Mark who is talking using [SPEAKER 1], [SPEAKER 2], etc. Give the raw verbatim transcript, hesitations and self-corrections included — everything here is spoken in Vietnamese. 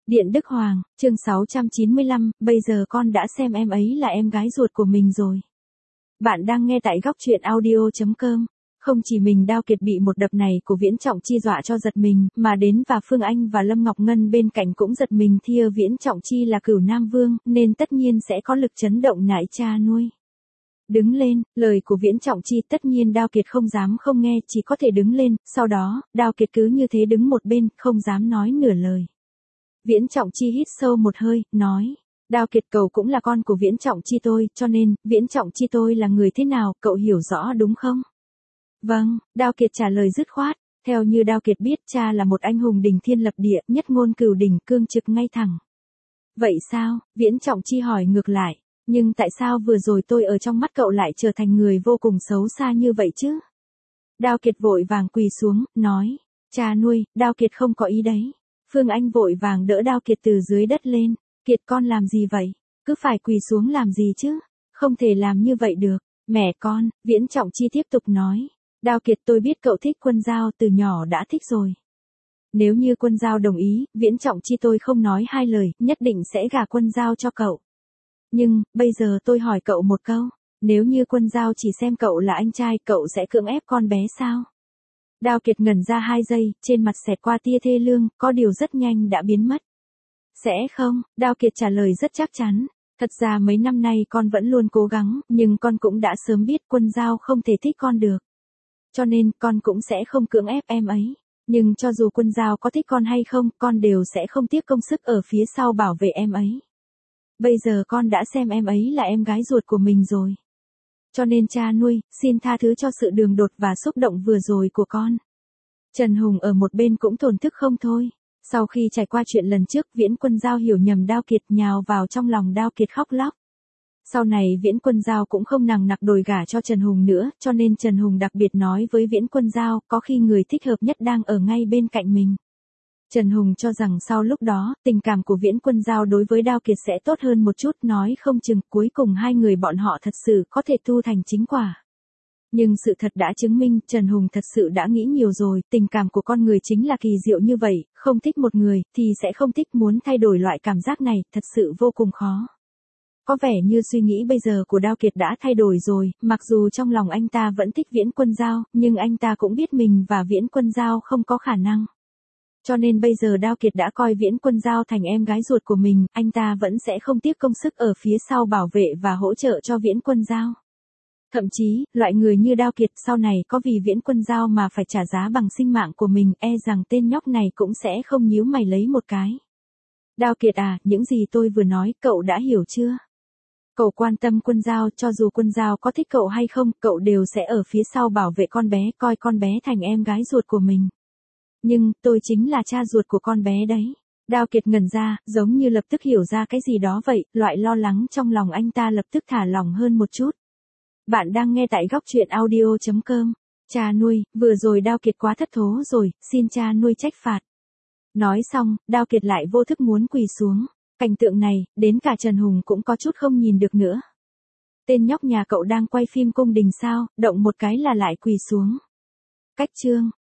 [SPEAKER 1] Điện Đức Hoàng, chương sáu trăm chín mươi lăm, bây giờ con đã xem em ấy là em gái ruột của mình rồi. Bạn đang nghe tại góc truyện audio chấm com. Không chỉ mình Đao Kiệt bị một đập này của Viễn Trọng Chi dọa cho giật mình, mà đến và Phương Anh và Lâm Ngọc Ngân bên cạnh cũng giật mình, thia Viễn Trọng Chi là Cửu Nam Vương, nên tất nhiên sẽ có lực chấn động nại cha nuôi. Đứng lên, lời của Viễn Trọng Chi tất nhiên Đao Kiệt không dám không nghe, chỉ có thể đứng lên, sau đó, Đao Kiệt cứ như thế đứng một bên, không dám nói nửa lời. Viễn Trọng Chi hít sâu một hơi, nói, Đao Kiệt, cậu cũng là con của Viễn Trọng Chi tôi, cho nên, Viễn Trọng Chi tôi là người thế nào, cậu hiểu rõ đúng không? Vâng, Đao Kiệt trả lời dứt khoát, theo như Đao Kiệt biết cha là một anh hùng đỉnh thiên lập địa, nhất ngôn cửu đỉnh, cương trực ngay thẳng. Vậy sao? Viễn Trọng Chi hỏi ngược lại, nhưng tại sao vừa rồi tôi ở trong mắt cậu lại trở thành người vô cùng xấu xa như vậy chứ? Đao Kiệt vội vàng quỳ xuống, nói, cha nuôi, Đao Kiệt không có ý đấy. Phương Anh vội vàng đỡ Đao Kiệt từ dưới đất lên, Kiệt con làm gì vậy? Cứ phải quỳ xuống làm gì chứ? Không thể làm như vậy được. Mẹ con, Viễn Trọng Chi tiếp tục nói, Đao Kiệt, tôi biết cậu thích Quân Giao, từ nhỏ đã thích rồi. Nếu như Quân Giao đồng ý, Viễn Trọng Chi tôi không nói hai lời, nhất định sẽ gả Quân Giao cho cậu. Nhưng, bây giờ tôi hỏi cậu một câu, nếu như Quân Giao chỉ xem cậu là anh trai, cậu sẽ cưỡng ép con bé sao? Đao Kiệt ngẩn ra hai giây, trên mặt xẹt qua tia thê lương, có điều rất nhanh đã biến mất. Sẽ không, Đao Kiệt trả lời rất chắc chắn. Thật ra mấy năm nay con vẫn luôn cố gắng, nhưng con cũng đã sớm biết Quân Giao không thể thích con được. Cho nên, con cũng sẽ không cưỡng ép em ấy. Nhưng cho dù Quân Giao có thích con hay không, con đều sẽ không tiếc công sức ở phía sau bảo vệ em ấy. Bây giờ con đã xem em ấy là em gái ruột của mình rồi. Cho nên cha nuôi, xin tha thứ cho sự đường đột và xúc động vừa rồi của con. Trần Hùng ở một bên cũng thổn thức không thôi. Sau khi trải qua chuyện lần trước, Viễn Quân Giao hiểu nhầm Đao Kiệt, nhào vào trong lòng Đao Kiệt khóc lóc. Sau này Viễn Quân Giao cũng không nằng nặc đòi gả cho Trần Hùng nữa, cho nên Trần Hùng đặc biệt nói với Viễn Quân Giao, có khi người thích hợp nhất đang ở ngay bên cạnh mình. Trần Hùng cho rằng sau lúc đó, tình cảm của Viễn Quân Giao đối với Đao Kiệt sẽ tốt hơn một chút, nói không chừng cuối cùng hai người bọn họ thật sự có thể tu thành chính quả. Nhưng sự thật đã chứng minh, Trần Hùng thật sự đã nghĩ nhiều rồi, tình cảm của con người chính là kỳ diệu như vậy, không thích một người, thì sẽ không thích, muốn thay đổi loại cảm giác này, thật sự vô cùng khó. Có vẻ như suy nghĩ bây giờ của Đao Kiệt đã thay đổi rồi, mặc dù trong lòng anh ta vẫn thích Viễn Quân Giao, nhưng anh ta cũng biết mình và Viễn Quân Giao không có khả năng. Cho nên bây giờ Đao Kiệt đã coi Viễn Quân Giao thành em gái ruột của mình, anh ta vẫn sẽ không tiếc công sức ở phía sau bảo vệ và hỗ trợ cho Viễn Quân Giao. Thậm chí, loại người như Đao Kiệt sau này có vì Viễn Quân Giao mà phải trả giá bằng sinh mạng của mình, e rằng tên nhóc này cũng sẽ không nhíu mày lấy một cái. Đao Kiệt à, những gì tôi vừa nói, cậu đã hiểu chưa? Cậu quan tâm Quân Giao, cho dù Quân Giao có thích cậu hay không, cậu đều sẽ ở phía sau bảo vệ con bé, coi con bé thành em gái ruột của mình. Nhưng, tôi chính là cha ruột của con bé đấy. Đao Kiệt ngẩn ra, giống như lập tức hiểu ra cái gì đó vậy, loại lo lắng trong lòng anh ta lập tức thả lỏng hơn một chút. Bạn đang nghe tại góc truyện audio chấm com. Cha nuôi, vừa rồi Đao Kiệt quá thất thố rồi, xin cha nuôi trách phạt. Nói xong, Đao Kiệt lại vô thức muốn quỳ xuống. Cảnh tượng này, đến cả Trần Hùng cũng có chút không nhìn được nữa. Tên nhóc nhà cậu đang quay phim cung đình sao, động một cái là lại quỳ xuống. Cách chương.